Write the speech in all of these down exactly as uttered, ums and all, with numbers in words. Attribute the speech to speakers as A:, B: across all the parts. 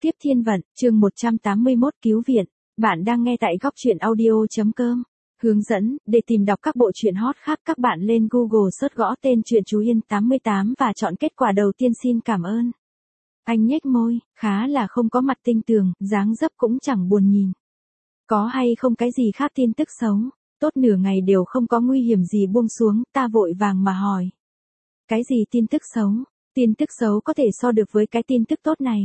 A: Tiếp thiên vận, chương một trăm tám mươi mốt cứu viện. Bạn đang nghe tại góc truyện audio.com. Hướng dẫn, để tìm đọc các bộ truyện hot khác các bạn lên Google search gõ tên truyện Chú Yên tám mươi tám và chọn kết quả đầu tiên xin cảm ơn. Anh nhếch môi, khá là không có mặt tinh tường, dáng dấp cũng chẳng buồn nhìn. Có hay không cái gì khác tin tức xấu, tốt nửa ngày đều không có nguy hiểm gì buông xuống, ta vội vàng mà hỏi. Cái gì tin tức xấu? Tin tức xấu có thể so được với cái tin tức tốt này.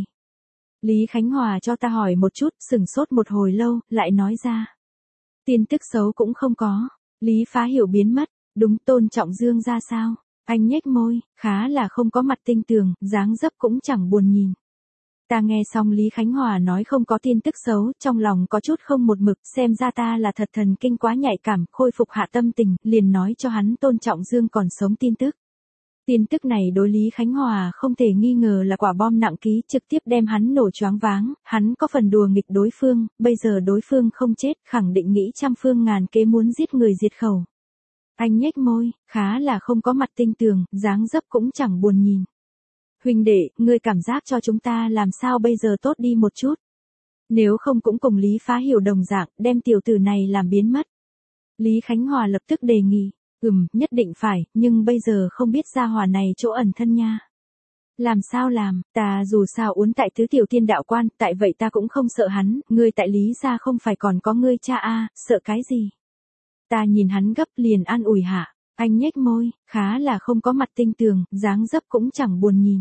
A: Lý Khánh Hòa cho ta hỏi một chút, sửng sốt một hồi lâu, lại nói ra. Tin tức xấu cũng không có. Lý Phá Hiểu biến mất, đúng Tôn Trọng Dương ra sao? Anh nhếch môi, khá là không có mặt tinh tường, dáng dấp cũng chẳng buồn nhìn. Ta nghe xong Lý Khánh Hòa nói không có tin tức xấu, trong lòng có chút không một mực, xem ra ta là thật thần kinh quá nhạy cảm, khôi phục hạ tâm tình, liền nói cho hắn Tôn Trọng Dương còn sống tin tức. Tin tức này đối Lý Khánh Hòa không thể nghi ngờ là quả bom nặng ký trực tiếp đem hắn nổ choáng váng, hắn có phần đùa nghịch đối phương, bây giờ đối phương không chết, khẳng định nghĩ trăm phương ngàn kế muốn giết người diệt khẩu. Anh nhếch môi, khá là không có mặt tinh tường, dáng dấp cũng chẳng buồn nhìn. Huynh đệ, ngươi cảm giác cho chúng ta làm sao bây giờ tốt đi một chút. Nếu không cũng cùng Lý Phá Hiểu đồng dạng, đem tiểu tử này làm biến mất. Lý Khánh Hòa lập tức đề nghị. Ừm, nhất định phải, nhưng bây giờ không biết gia hỏa này chỗ ẩn thân nha. Làm sao làm, ta dù sao uốn tại tứ tiểu tiên đạo quan, tại vậy ta cũng không sợ hắn, ngươi tại Lý gia không phải còn có ngươi cha a, sợ cái gì. Ta nhìn hắn gấp liền an ủi hạ, anh nhếch môi, khá là không có mặt tinh tường, dáng dấp cũng chẳng buồn nhìn.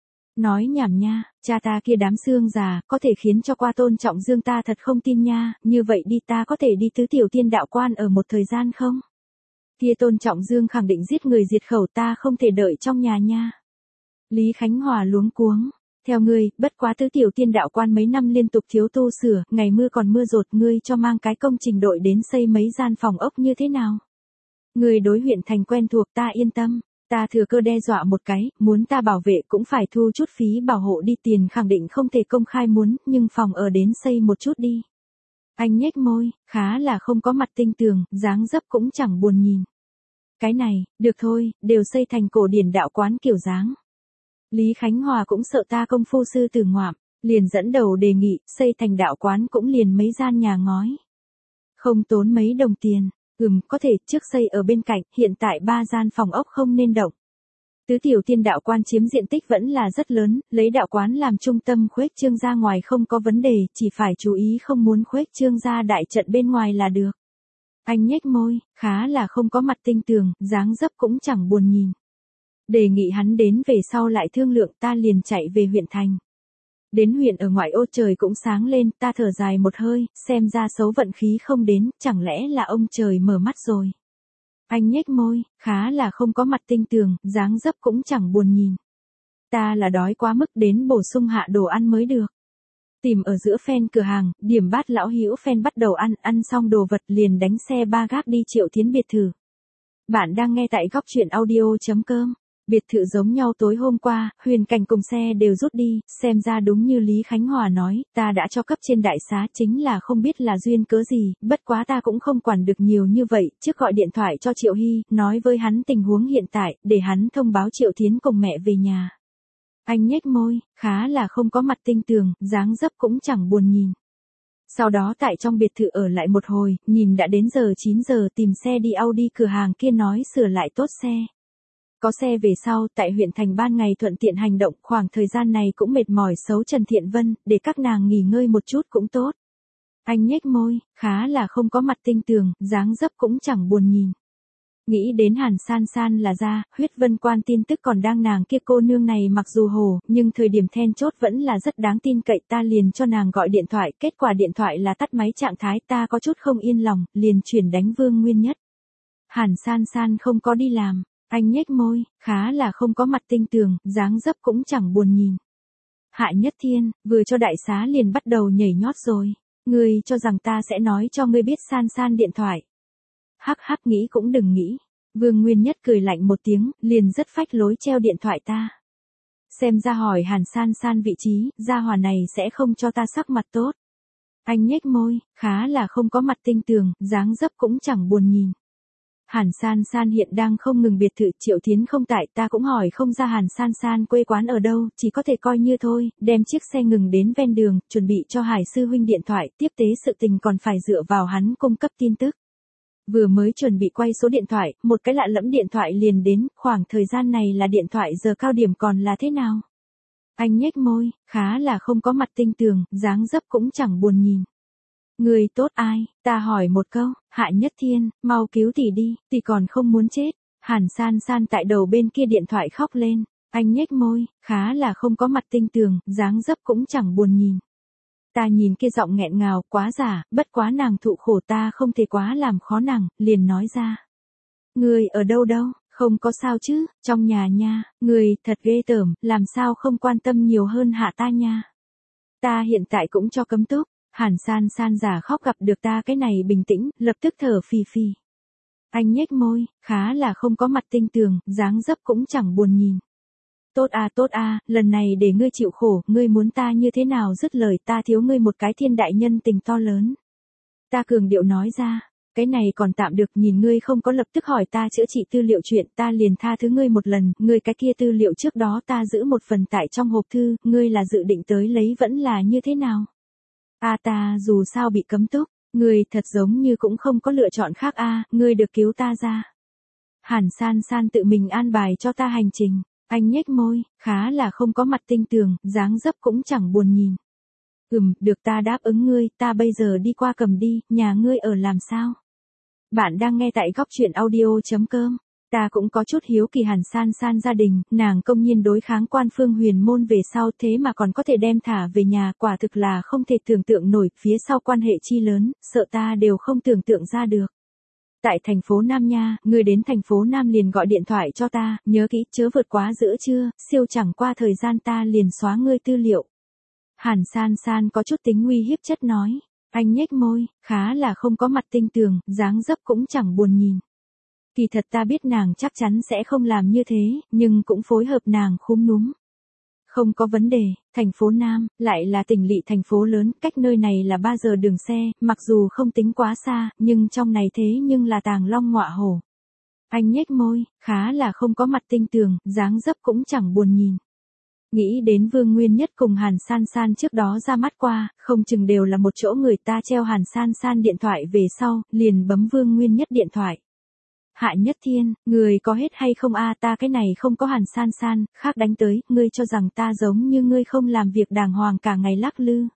A: Nói nhảm nha, cha ta kia đám xương già, có thể khiến cho qua Tôn Trọng Dương ta thật không tin nha, như vậy đi ta có thể đi tứ tiểu tiên đạo quan ở một thời gian không? Kia Tôn Trọng Dương khẳng định giết người diệt khẩu ta không thể đợi trong nhà nha. Lý Khánh Hòa luống cuống. Theo ngươi, bất quá tứ tiểu tiên đạo quan mấy năm liên tục thiếu tu sửa, ngày mưa còn mưa rột, ngươi cho mang cái công trình đội đến xây mấy gian phòng ốc như thế nào? Ngươi đối huyện thành quen thuộc ta yên tâm, ta thừa cơ đe dọa một cái, muốn ta bảo vệ cũng phải thu chút phí bảo hộ đi, tiền khẳng định không thể công khai muốn, nhưng phòng ở đến xây một chút đi. Anh nhếch môi, khá là không có mặt tinh tường, dáng dấp cũng chẳng buồn nhìn. Cái này, được thôi, đều xây thành cổ điển đạo quán kiểu dáng. Lý Khánh Hòa cũng sợ ta công phu sư tử ngoạm, liền dẫn đầu đề nghị, xây thành đạo quán cũng liền mấy gian nhà ngói. Không tốn mấy đồng tiền, ừm, có thể trước xây ở bên cạnh, hiện tại ba gian phòng ốc không nên động. Tứ tiểu tiên đạo quan chiếm diện tích vẫn là rất lớn, lấy đạo quán làm trung tâm khuếch trương ra ngoài không có vấn đề, chỉ phải chú ý không muốn khuếch trương ra đại trận bên ngoài là được. Anh nhếch môi, khá là không có mặt tinh tường, dáng dấp cũng chẳng buồn nhìn. Đề nghị hắn đến về sau lại thương lượng, ta liền chạy về huyện thành. Đến huyện ở ngoại ô trời cũng sáng lên, ta thở dài một hơi, xem ra xấu vận khí không đến, chẳng lẽ là ông trời mở mắt rồi. Anh nhếch môi, khá là không có mặt tinh tường, dáng dấp cũng chẳng buồn nhìn. Ta là đói quá mức đến bổ sung hạ đồ ăn mới được. Tìm ở giữa phen cửa hàng, điểm bát lão hữu phen bắt đầu ăn, ăn xong đồ vật liền đánh xe ba gác đi Triệu Thiến biệt thự. Bạn đang nghe tại góc truyện audio.com. Biệt thự giống nhau tối hôm qua, Huyền Cảnh cùng xe đều rút đi, xem ra đúng như Lý Khánh Hòa nói, ta đã cho cấp trên đại xá chính là không biết là duyên cớ gì, bất quá ta cũng không quản được nhiều như vậy, trước gọi điện thoại cho Triệu Hy, nói với hắn tình huống hiện tại, để hắn thông báo Triệu Thiến cùng mẹ về nhà. Anh nhếch môi, khá là không có mặt tinh tường, dáng dấp cũng chẳng buồn nhìn. Sau đó tại trong biệt thự ở lại một hồi, nhìn đã đến giờ chín giờ tìm xe đi Audi cửa hàng kia nói sửa lại tốt xe. Có xe về sau, tại huyện thành ban ngày thuận tiện hành động, khoảng thời gian này cũng mệt mỏi xấu Trần Thiện Vân, để các nàng nghỉ ngơi một chút cũng tốt. Anh nhếch môi, khá là không có mặt tinh tường, dáng dấp cũng chẳng buồn nhìn. Nghĩ đến Hàn San San là ra, huyết vân quan tin tức còn đang nàng kia cô nương này mặc dù hồ, nhưng thời điểm then chốt vẫn là rất đáng tin cậy, ta liền cho nàng gọi điện thoại, kết quả điện thoại là tắt máy trạng thái, ta có chút không yên lòng, liền chuyển đánh Vương Nguyên Nhất. Hàn San San không có đi làm, anh nhếch môi, khá là không có mặt tinh tường, dáng dấp cũng chẳng buồn nhìn. Hạ Nhất Thiên, vừa cho đại xá liền bắt đầu nhảy nhót rồi, ngươi cho rằng ta sẽ nói cho ngươi biết San San điện thoại. Hắc hắc nghĩ cũng đừng nghĩ. Vương Nguyên Nhất cười lạnh một tiếng, liền rất phách lối treo điện thoại ta. Xem ra hỏi Hàn San San vị trí, gia hỏa này sẽ không cho ta sắc mặt tốt. Anh nhếch môi, khá là không có mặt tinh tường, dáng dấp cũng chẳng buồn nhìn. Hàn San San hiện đang không ngừng biệt thự, Triệu Thiến không tại, ta cũng hỏi không ra Hàn San San quê quán ở đâu, chỉ có thể coi như thôi, đem chiếc xe ngừng đến ven đường, chuẩn bị cho Hải sư huynh điện thoại, tiếp tế sự tình còn phải dựa vào hắn cung cấp tin tức. Vừa mới chuẩn bị quay số điện thoại, một cái lạ lẫm điện thoại liền đến, khoảng thời gian này là điện thoại giờ cao điểm còn là thế nào? Anh nhếch môi, khá là không có mặt tinh tường, dáng dấp cũng chẳng buồn nhìn. Người tốt ai, ta hỏi một câu, Hạ Nhất Thiên, mau cứu tỷ đi, tỷ còn không muốn chết. Hàn San San tại đầu bên kia điện thoại khóc lên, anh nhếch môi, khá là không có mặt tinh tường, dáng dấp cũng chẳng buồn nhìn. Ta nhìn kia giọng nghẹn ngào, quá giả, bất quá nàng thụ khổ ta không thể quá làm khó nàng, liền nói ra. Người ở đâu đâu, không có sao chứ, trong nhà nha, người thật ghê tởm, làm sao không quan tâm nhiều hơn Hạ ta nha. Ta hiện tại cũng cho cấm túc. Hàn San San giả khóc gặp được ta cái này bình tĩnh, lập tức thở phì phì. Anh nhếch môi, khá là không có mặt tinh tường, dáng dấp cũng chẳng buồn nhìn. Tốt à tốt à, lần này để ngươi chịu khổ, ngươi muốn ta như thế nào dứt lời, ta thiếu ngươi một cái thiên đại nhân tình to lớn. Ta cường điệu nói ra, cái này còn tạm được, nhìn ngươi không có lập tức hỏi ta chữa trị tư liệu chuyện, ta liền tha thứ ngươi một lần, ngươi cái kia tư liệu trước đó ta giữ một phần tại trong hộp thư, ngươi là dự định tới lấy vẫn là như thế nào? A ta dù sao bị cấm túc, ngươi thật giống như cũng không có lựa chọn khác a, ngươi được cứu ta ra. Hàn San San tự mình an bài cho ta hành trình, anh nhếch môi, khá là không có mặt tinh tường, dáng dấp cũng chẳng buồn nhìn. Ừm, được ta đáp ứng ngươi, ta bây giờ đi qua cầm đi, nhà ngươi ở làm sao? Bạn đang nghe tại góc truyện audio.com. Ta cũng có chút hiếu kỳ Hàn San San gia đình, nàng công nhiên đối kháng quan Phương Huyền Môn về sau thế mà còn có thể đem thả về nhà, quả thực là không thể tưởng tượng nổi, phía sau quan hệ chi lớn, sợ ta đều không tưởng tượng ra được. Tại thành phố Nam nha, ngươi đến thành phố Nam liền gọi điện thoại cho ta, nhớ kỹ chớ vượt quá giữa trưa, siêu chẳng qua thời gian ta liền xóa ngươi tư liệu. Hàn San San có chút tính nguy hiếp chất nói, anh nhếch môi, khá là không có mặt tinh tường, dáng dấp cũng chẳng buồn nhìn. Kỳ thật ta biết nàng chắc chắn sẽ không làm như thế, nhưng cũng phối hợp nàng khúm núm. Không có vấn đề, thành phố Nam, lại là tỉnh lỵ thành phố lớn, cách nơi này là ba giờ đường xe, mặc dù không tính quá xa, nhưng trong này thế nhưng là tàng long ngọa hổ. Anh nhếch môi, khá là không có mặt tinh tường, dáng dấp cũng chẳng buồn nhìn. Nghĩ đến Vương Nguyên Nhất cùng Hàn San San trước đó ra mắt qua, không chừng đều là một chỗ, người ta treo Hàn San San điện thoại về sau, liền bấm Vương Nguyên Nhất điện thoại. Hạ Nhất Thiên, người có hết hay không a, ta cái này không có Hàn San San, khác đánh tới, ngươi cho rằng ta giống như ngươi không làm việc đàng hoàng cả ngày lắc lư.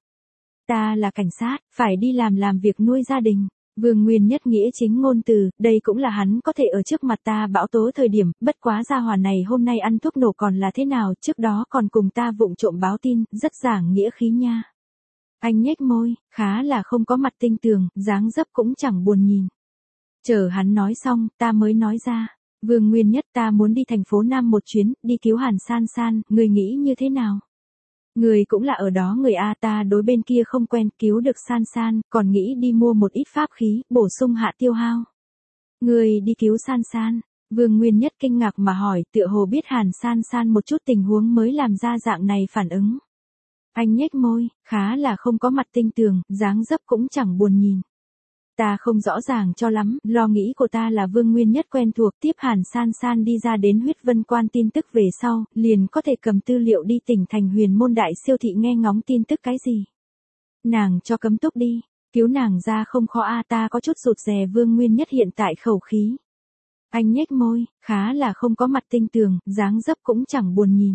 A: Ta là cảnh sát, phải đi làm làm việc nuôi gia đình. Vương Nguyên Nhất nghĩa chính ngôn từ, đây cũng là hắn có thể ở trước mặt ta bão tố thời điểm, bất quá gia hỏa này hôm nay ăn thuốc nổ còn là thế nào, trước đó còn cùng ta vụng trộm báo tin, rất giảng nghĩa khí nha. Anh nhếch môi, khá là không có mặt tinh tường, dáng dấp cũng chẳng buồn nhìn. Chờ hắn nói xong, ta mới nói ra, Vương Nguyên Nhất, ta muốn đi thành phố Nam một chuyến, đi cứu Hàn San San, người nghĩ như thế nào? Người cũng là ở đó người a, ta đối bên kia không quen, cứu được San San, còn nghĩ đi mua một ít pháp khí, bổ sung hạ tiêu hao. Người đi cứu San San, Vương Nguyên Nhất kinh ngạc mà hỏi, tựa hồ biết Hàn San San một chút tình huống mới làm ra dạng này phản ứng. Anh nhếch môi, khá là không có mặt tinh tường, dáng dấp cũng chẳng buồn nhìn. Ta không rõ ràng cho lắm, lo nghĩ của ta là Vương Nguyên Nhất quen thuộc, tiếp Hàn San San đi ra đến huyết vân quan tin tức về sau, liền có thể cầm tư liệu đi tỉnh thành Huyền Môn đại siêu thị nghe ngóng tin tức cái gì. Nàng cho cấm túc đi, cứu nàng ra không khó a, ta có chút rụt rè Vương Nguyên Nhất hiện tại khẩu khí. Anh nhếch môi, khá là không có mặt tinh tường, dáng dấp cũng chẳng buồn nhìn.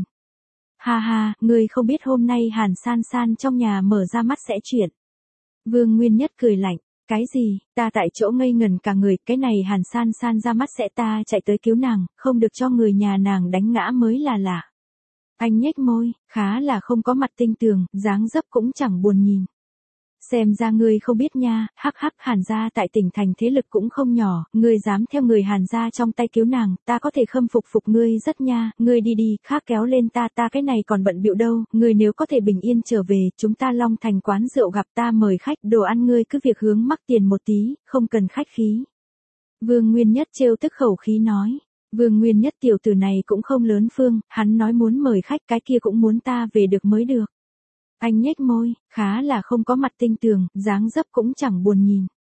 A: Ha ha, ngươi không biết hôm nay Hàn San San trong nhà mở ra mắt sẽ chuyện. Vương Nguyên Nhất cười lạnh. Cái gì, ta tại chỗ ngây ngần cả người, cái này Hàn San San ra mắt sẽ ta chạy tới cứu nàng, không được cho người nhà nàng đánh ngã mới là lạ. Anh nhếch môi, khá là không có mặt tinh tường, dáng dấp cũng chẳng buồn nhìn. Xem ra ngươi không biết nha, hắc hắc, Hàn gia tại tỉnh thành thế lực cũng không nhỏ, ngươi dám theo người Hàn gia trong tay cứu nàng, ta có thể khâm phục phục ngươi rất nha, ngươi đi đi, khác kéo lên ta, ta cái này còn bận bịu đâu, ngươi nếu có thể bình yên trở về, chúng ta Long Thành quán rượu gặp ta mời khách, đồ ăn ngươi cứ việc hướng mắc tiền một tí, không cần khách khí. Vương Nguyên Nhất trêu tức khẩu khí nói. Vương Nguyên Nhất tiểu tử này cũng không lớn phương, hắn nói muốn mời khách cái kia cũng muốn ta về được mới được. Anh nhếch môi, khá là không có mặt tinh tường, dáng dấp cũng chẳng buồn nhìn.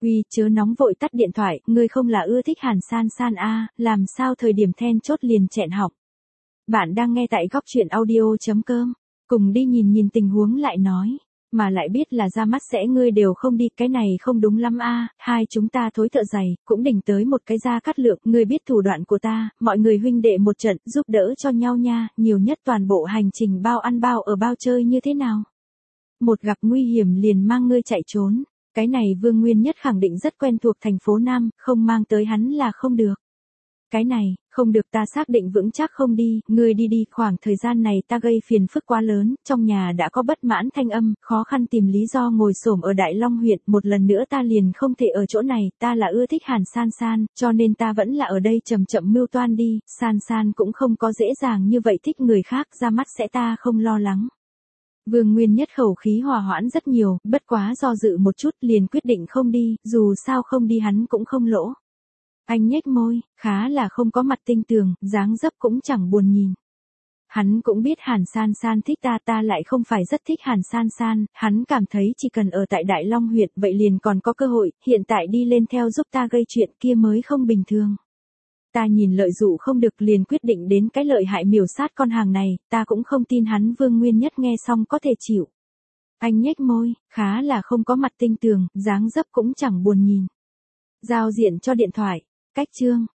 A: Huy, chớ nóng vội tắt điện thoại, ngươi không là ưa thích Hàn San San à, làm sao thời điểm then chốt liền chẹn họng. Bạn đang nghe tại góc chuyện audio.com. Cùng đi nhìn nhìn tình huống lại nói. Mà lại biết là ra mắt sẽ ngươi đều không đi, cái này không đúng lắm a. Hai chúng ta thối thợ giày, cũng đỉnh tới một cái Gia Cát Lượng, ngươi biết thủ đoạn của ta, mọi người huynh đệ một trận, giúp đỡ cho nhau nha, nhiều nhất toàn bộ hành trình bao ăn bao ở bao chơi như thế nào. Một gặp nguy hiểm liền mang ngươi chạy trốn, cái này Vương Nguyên Nhất khẳng định rất quen thuộc thành phố Nam, không mang tới hắn là không được. Cái này, không được, ta xác định vững chắc không đi, ngươi đi đi, khoảng thời gian này ta gây phiền phức quá lớn, trong nhà đã có bất mãn thanh âm, khó khăn tìm lý do ngồi xổm ở Đại Long huyện, một lần nữa ta liền không thể ở chỗ này, ta là ưa thích Hàn San San, cho nên ta vẫn là ở đây chậm chậm mưu toan đi, San San cũng không có dễ dàng như vậy thích người khác, ra mắt sẽ ta không lo lắng. Vương Nguyên Nhất khẩu khí hòa hoãn rất nhiều, bất quá do dự một chút liền quyết định không đi, dù sao không đi hắn cũng không lỗ. Anh nhếch môi, khá là không có mặt tinh tường, dáng dấp cũng chẳng buồn nhìn. Hắn cũng biết Hàn San San thích ta, ta lại không phải rất thích Hàn San San, hắn cảm thấy chỉ cần ở tại Đại Long huyện vậy liền còn có cơ hội, hiện tại đi lên theo giúp ta gây chuyện kia mới không bình thường. Ta nhìn lợi dụ không được liền quyết định đến cái lợi hại miểu sát con hàng này, ta cũng không tin hắn. Vương Nguyên Nhất nghe xong có thể chịu. Anh nhếch môi, khá là không có mặt tinh tường, dáng dấp cũng chẳng buồn nhìn. Giao diện cho điện thoại, cách chương.